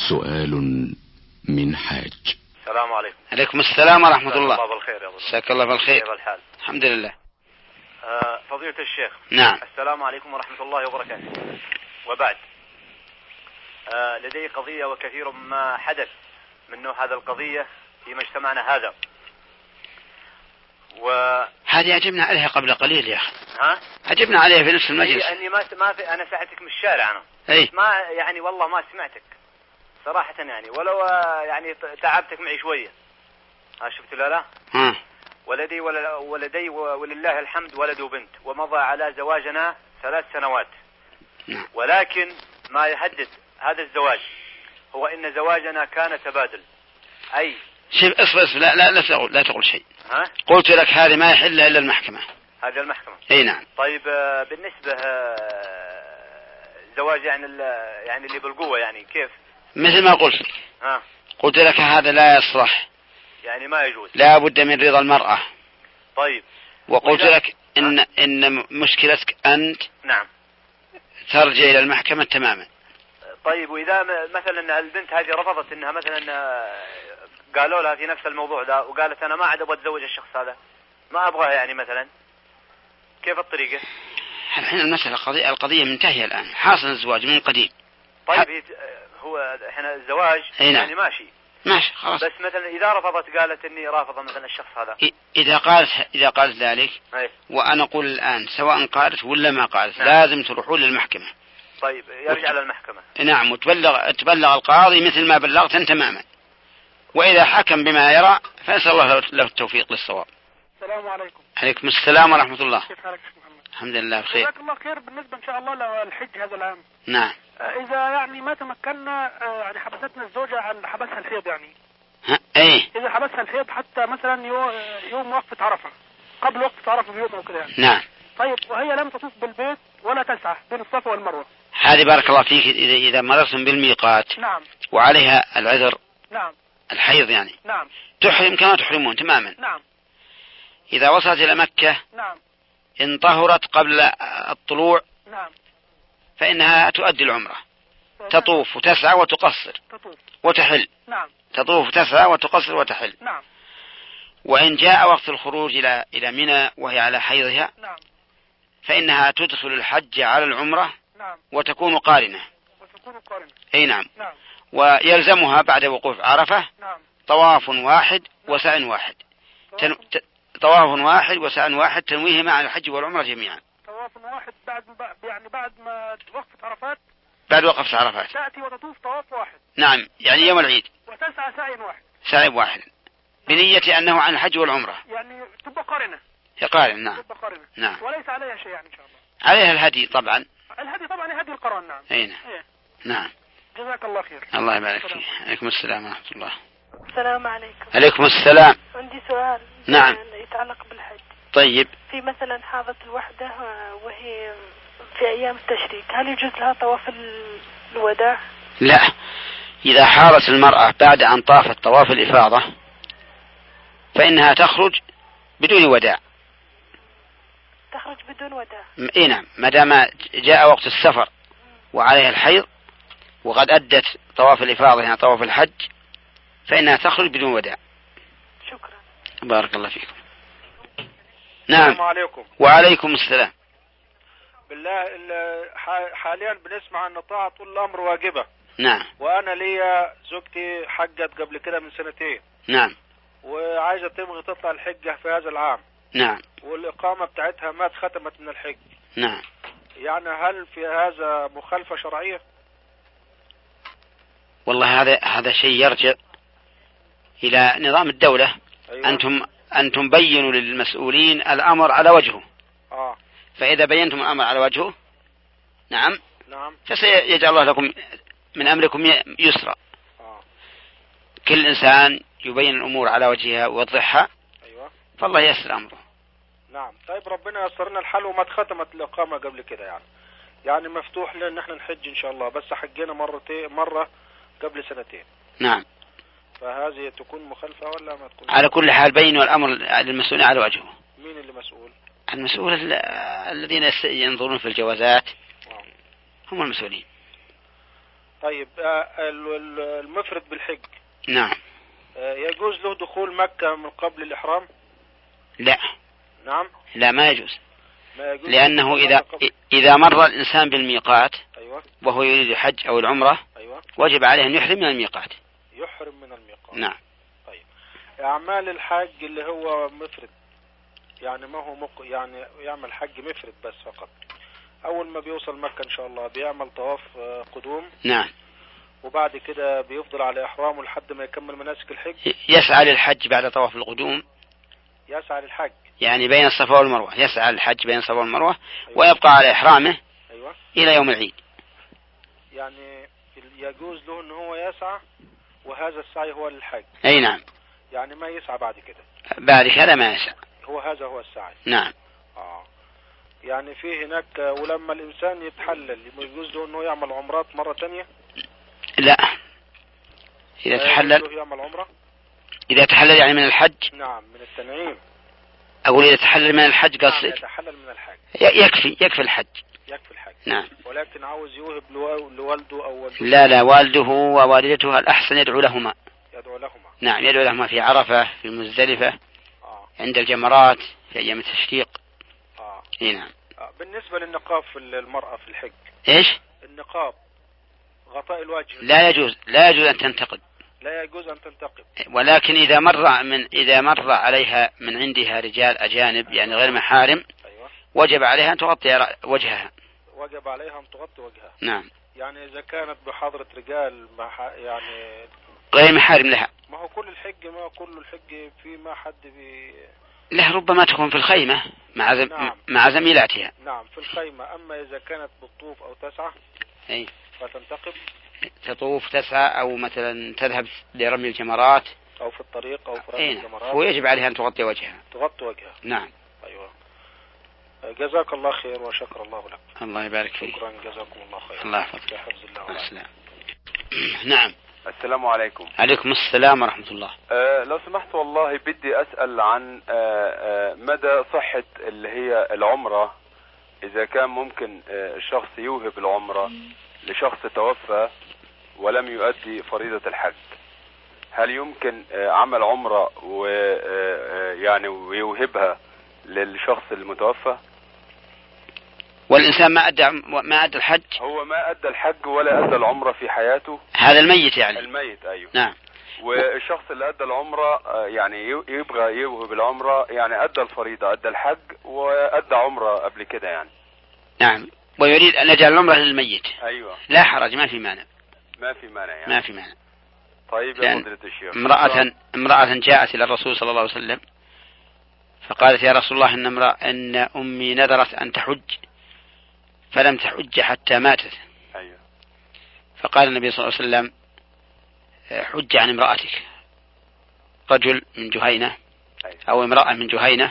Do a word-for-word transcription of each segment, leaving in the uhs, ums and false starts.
سؤال من حاج. السلام عليكم. عليكم السلام ورحمة الله. الله بالخير يا أبو. مساك الله بالخير. كيف الحال؟ الحمد لله. آه فضيلة الشيخ. نعم. السلام عليكم ورحمة الله وبركاته. وبعد آه لدي قضية وكثير ما حدث من نوع هذا القضية في مجتمعنا هذا. و هذه أجبنا عليها قبل قليل يا أخي. ها؟ أجبنا عليها في نفس المجلس. أني ما ما في أنا ساعتك من الشارع أنا. أي. ما يعني والله ما سمعتك صراحة يعني ولو يعني تعبتك معي شوية. ها شفت لا لا؟ ها. ولدي ولدي ولله الحمد ولد وبنت ومضى على زواجنا ثلاث سنوات. نعم. ولكن ما يحدد هذا الزواج هو إن زواجنا كان تبادل. أي. شوف اصبر اصبر لا لا لا تقول لا تقول شيء. ها؟ قلت لك هذه ما يحل إلا المحكمة. هذه المحكمة. أي نعم. طيب بالنسبة زواج يعني يعني اللي بالقوة يعني كيف؟ مثل ما قلت لك. ها. قلت لك هذا لا يصلح. يعني ما يجوز. لا بد من رضا المرأة. طيب. وقلت لك إن ها؟ إن مشكلتك أنت. نعم. ترجع إلى المحكمة تماما. طيب وإذا مثلا البنت هذه رفضت إنها مثلا قالوا لها في نفس الموضوع ده وقالت أنا ما عاد أبغى أتزوج الشخص هذا ما أبغاه يعني مثلا كيف الطريقة؟ الحين المسألة قضية القضية منتهية الآن حاصل الزواج من قديم. طيب هو احنا الزواج يعني ماشي ماشي خلاص. بس مثلا إذا رفضت قالت إني رافضة مثلا الشخص هذا. إذا قالت إذا قالت ذلك. أي. وأنا أقول الآن سواء قالت ولا ما قالت. نعم. لازم تروحون للمحكمة. طيب يرجع وت... للمحكمة. نعم وتبلغ تبلغ القاضي مثل ما بلغت أنت تماما. وإذا حكم بما يرى فنسأل الله له التوفيق للصواب. السلام عليكم. عليكم السلام ورحمة الله. كيف حالك شيخ محمد؟ الحمد لله بخير. جزاك الله خير. بالنسبة إن شاء الله للحج هذا العام. نعم. إذا يعني ما تمكنا يعني حبستنا الزوجة عن حبسها الحيض يعني. ها إيه. إذا حبسها الحيض حتى مثلا يوم وقفة عرفة قبل وقفة عرفة بيوم أو كذا يعني. نعم. طيب وهي لم تطوف بالبيت ولا تسعى بين الصفا والمروة. هذه بارك الله فيك إذا إذا مررتم بالميقات. نعم. وعليها العذر. نعم. الحيض يعني. نعم. تحرم كما تحرمون تماما. نعم. إذا وصلت إلى مكة. نعم. إن طهرت قبل الطلوع. نعم. فإنها تؤدي العمرة. تطوف وتسعى وتقصر. تطوف. وتحل. نعم. تطوف وتسعى وتقصر وتحل. نعم. وإن جاء وقت الخروج إلى إلى منى وهي على حيضها. نعم. فإنها تدخل الحج على العمرة. نعم. وتكون قارنة. وتكون قارنة. أي نعم. نعم. ويلزمها بعد وقوف عرفة. نعم. طواف واحد. نعم. وسعي واحد. تن... ت... طواف واحد وسعي واحد تنويه مع الحج والعمرة جميعا. طواف واحد بعد يعني بعد ما وقفة عرفات. بعد وقفة عرفات. تأتي وتطوف طواف واحد. نعم يعني يوم العيد. وتسعى سعي واحد. سعي واحد. بنية أنه عن الحج والعمرة. يعني تبقى قارنة. هي قارنة نعم. تبقى قارنة. نعم. وليس عليها شيء يعني إن شاء الله. عليها الهدي طبعا. الهدي طبعا هدي القران. نعم. أي نعم. إيه. نعم. جزاك الله خير. الله يبارك فيك. عليكم السلام ورحمة الله. السلام عليكم. عليكم السلام. عندي سؤال. نعم. يتعلق بالحج. طيب. في مثلا حاضت الوحدة وهي في أيام التشريك هل يجوز لها طواف الوداع؟ لا. إذا حارت المرأة بعد أن طافت طواف الإفاضة فإنها تخرج بدون وداع. تخرج بدون وداع. إيه نعم ما دام جاء وقت السفر وعليها الحيض وقد أدت طواف الإفاضة يعني طواف الحج فإنها تخرج بدون وداع. شكرا. بارك الله فيكم. نعم. السلام عليكم. وعليكم السلام. بالله حاليا بنسمع أن طاعة طول الأمر واجبة. نعم. وأنا ليا زوجتي حجت قبل كده من سنتين. نعم. وعايزة تبغي تطلع الحجة في هذا العام. نعم. والإقامة بتاعتها ما اتختمت من الحج. نعم. يعني هل في هذا مخالفة شرعية؟ والله هذا هذا شيء يرجع إلى نظام الدولة. أيوة. أنتم أنتم بينوا للمسؤولين الأمر على وجهه. آه. فإذا بينتم الأمر على وجهه نعم. نعم. فسيجعل الله لكم من أمركم يسرا. آه. كل إنسان يبين الأمور على وجهها ويوضحها. أيوة. فالله يسر أمره. نعم. طيب ربنا يسر لنا الحل وما اتختمت الإقامة قبل كده يعني. يعني مفتوح لنا نحن نحج إن شاء الله بس حجينا مرتين مرة قبل سنتين. نعم. فهذه تكون مخالفة ولا ما تكون؟ على كل حال بينوا الأمر للمسؤولين على وجهه. مين اللي مسؤول؟ المسؤول الذين ينظرون في الجوازات هم المسؤولين. طيب آه، المفرد بالحج نعم آه، يجوز له دخول مكة من قبل الإحرام؟ لا. نعم. لا ما يجوز، ما يجوز لأنه إذا إذا مر الإنسان بالميقات أيوة. وهو يريد الحج أو العمرة أيوة. وجب عليه أن يحرم من الميقات. يحرم من الميقات. نعم. طيب أعمال الحج اللي هو مفرد يعني ما هو مق... يعني يعمل حج مفرد بس فقط، أول ما بيوصل مكة إن شاء الله بيعمل طواف قدوم. نعم. وبعد كده بيفضل على إحرامه لحد ما يكمل مناسك الحج. يسعى للحج بعد طواف القدوم. يسعى للحج يعني بين الصفا والمروة، يسعى للحج بين الصفا والمروة. أيوة. ويبقى على إحرامه. أيوة. إلى يوم العيد. يعني يجوز له إن هو يسعى وهذا السعي هو للحج. أي نعم. يعني ما يسعى بعد كده. بعد كده ما يسعى. هو هذا هو السعي. نعم. آه. يعني في هناك ولما الإنسان يتحلل يجوز له إنه يعمل عمرات مرة تانية؟ لا. إذا تحلل يعمل عمرة؟ إذا تحلل يعني من الحج. نعم من التنعيم. أقول إذا تحلل من الحج قصدك؟ نعم يتحلل من الحج. يكفي يكفي الحج. يكفي الحج. نعم. ولكن عاوز يوهب لوالده أو والده. لا لا، والده ووالدته الأحسن يدعو لهما. يدعو لهما. نعم يدعو لهما في عرفة في مزدلفة. آه. عند الجمرات في أيام التشريق. آه. إيه نعم. آه. بالنسبة للنقاب في المرأة في الحج. إيش؟ النقاب غطاء الوجه. لا يجوز لا يجوز أن تنتقد. لا يجوز أن تنتقد. ولكن إذا مر من إذا مر عليها من عندها رجال أجانب يعني غير محارم. أيوة. وجب عليها أن تغطي وجهها. وجب عليها أن تغطي وجهها. نعم. يعني إذا كانت بحضرة رجال يعني غير محارم لها. ما هو كل الحج ما كل الحج في ما حد بي له ربما تكون في الخيمة مع زم... نعم. مع زميلاتها. نعم في الخيمة. أما إذا كانت بالطوف أو تسعى أي فتنتقب. تطوف تسعى أو مثلا تذهب لرمي الجمرات أو في الطريق أو في رمي أي الجمرات. ويجب عليها أن تغطي وجهها. تغطي وجهها. نعم. أيوة. جزاك الله خير وشكر الله لك. الله يبارك فيك. شكرا جزاكم الله خير. الله يحفظك. يا حفظ الله. السلام. نعم. السلام عليكم. عليكم السلام ورحمة الله. أه لو سمحت والله بدي أسأل عن أه أه مدى صحة اللي هي العمرة، إذا كان ممكن أه الشخص يوهب العمرة لشخص توفى ولم يؤدي فريضة الحج، هل يمكن أه عمل عمرة ويعني ويوهبها للشخص المتوفى؟ والإنسان ما أدى ما أدى الحج. هو ما أدى الحج ولا أدى العمرة في حياته. هذا الميت يعني. الميت أيوه. نعم. والشخص اللي أدى العمرة يعني يبغى يوهب العمرة، يعني أدى الفريضة أدى الحج وأدى عمرة قبل كده يعني. نعم. ويريد أن يجعل العمرة للميت. أيوه. لا حرج، ما في مانع. ما في مانع يعني. ما في مانع. طيب يا فضيلة الشيخ. امرأة امرأة جاءت إلى الرسول صلى الله عليه وسلم فقالت يا رسول الله إن امرأة إن أمي نذرت أن تحج فلم تحج حتى ماتت. أيوه. فقال النبي صلى الله عليه وسلم حج عن امرأتك. رجل من جهينة أيوه. أو امرأة من جهينة،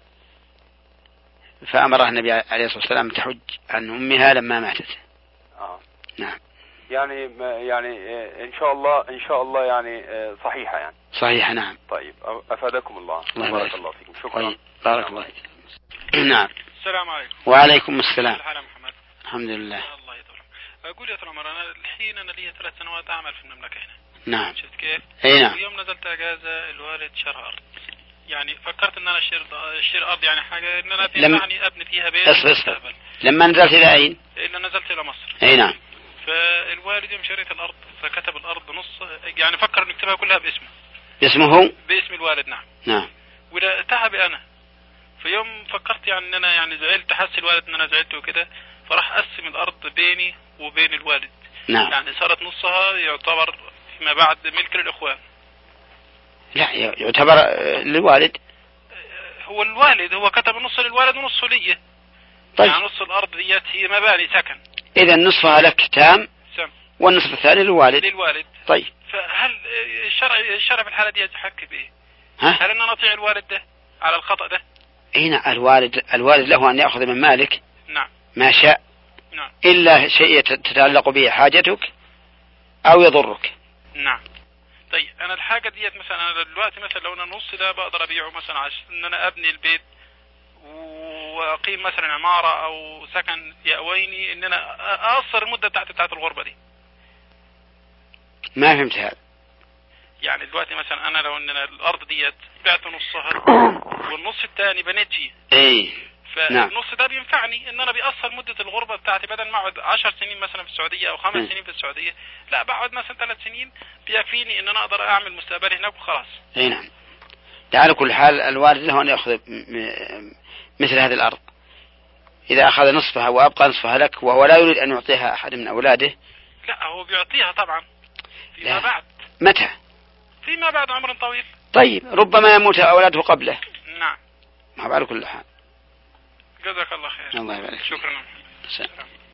فأمرها النبي عليه الصلاة والسلام تحج عن أمها لما ماتت. آه. نعم. يعني يعني إن شاء الله إن شاء الله يعني صحيحة يعني. صحيحة نعم. طيب أفادكم الله. الله بارك الله فيكم. شكرا. طيب. بارك الله فيك. نعم. السلام عليكم. وعليكم السلام. محمد. الحمد لله. الله يطول. أقول يا عمر أنا الحين أنا لي ثلاث سنوات أعمل في المملكة هنا. نعم. شفت كيف؟ أي نعم. اليوم نزلت أجازة الوالد شرى أرض. يعني فكرت إن أنا أشتري أشتري أرض يعني حاجة إن أنا لم... يعني أبني فيها بيت. اصبر اصبر. لما نزلت إلى أين؟ إلا نزلت إلى مصر. أي نعم. فالوالد يوم شريت الأرض فكتب الأرض نص، يعني فكر إن يكتبها كلها باسمه. باسمه؟ باسم الوالد نعم. نعم. ولا تعبي أنا. في يوم فكرت يعني إن أنا يعني زعلت، حس الوالد إن أنا زعلت وكده، فراح أقسم الأرض بيني وبين الوالد. نعم. يعني صارت نصها يعتبر فيما بعد ملك للإخوان. لا يعتبر للوالد. هو الوالد هو كتب النص للوالد ونصه لي. طيب. يعني نص الأرض ديت هي مباني سكن. إذا نصفها لك تام. سم. والنصف الثاني للوالد. للوالد. طيب. فهل الشرع الشرع في الحالة دي يحكي بإيه؟ ها؟ هل أن نطيع الوالد ده على الخطأ ده؟ هنا الوالد الوالد له أن يأخذ من مالك. نعم. ما شاء. نعم. إلا شيء تتعلق به حاجتك أو يضرك. نعم. طيب أنا الحاجة ديت مثلا أنا دلوقتي مثلا لو أنا نص ده بقدر أبيعه مثلا عشان إن أنا أبني البيت وأقيم مثلا عمارة أو سكن يأويني إن أنا أقصر المدة بتاعت بتاعت الغربة دي. ما فهمت هذا. يعني دلوقتي مثلا انا لو ان الارض ديت بعت نصها والنص الثاني بنيت فيه، اي فالنص ده بينفعني ان انا بيأثر مدة الغربة بتاعتي، بدل ما اقعد عشر سنين مثلا في السعودية او خمس م. سنين في السعودية، لا بقعد مثلا ثلاث سنين بيكفيني ان انا اقدر اعمل مستقبلي هناك وخلاص. اي نعم. على كل حال الوارد له ان ياخذ مثل هذه الارض، اذا اخذ نصفها وابقى نصفها لك وهو لا يريد ان يعطيها احد من اولاده. لا هو بيعطيها طبعا فيما لا. بعد. متى؟ فيما بعد عمر طويل. طيب ربما يموت اولاده قبله. نعم. ما على كل حال. جزاك الله خير. الله يبارك. شكرا.